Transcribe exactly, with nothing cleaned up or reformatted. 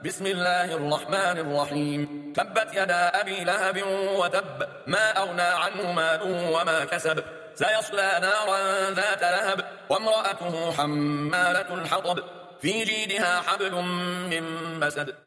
بسم الله الرحمن الرحيم تبت يدا أبي لهب وتب ما أغنى عنه ماله وما كسب سيصلى نارا ذات لهب وامرأته حمالة الحطب في جيدها حبل من مسد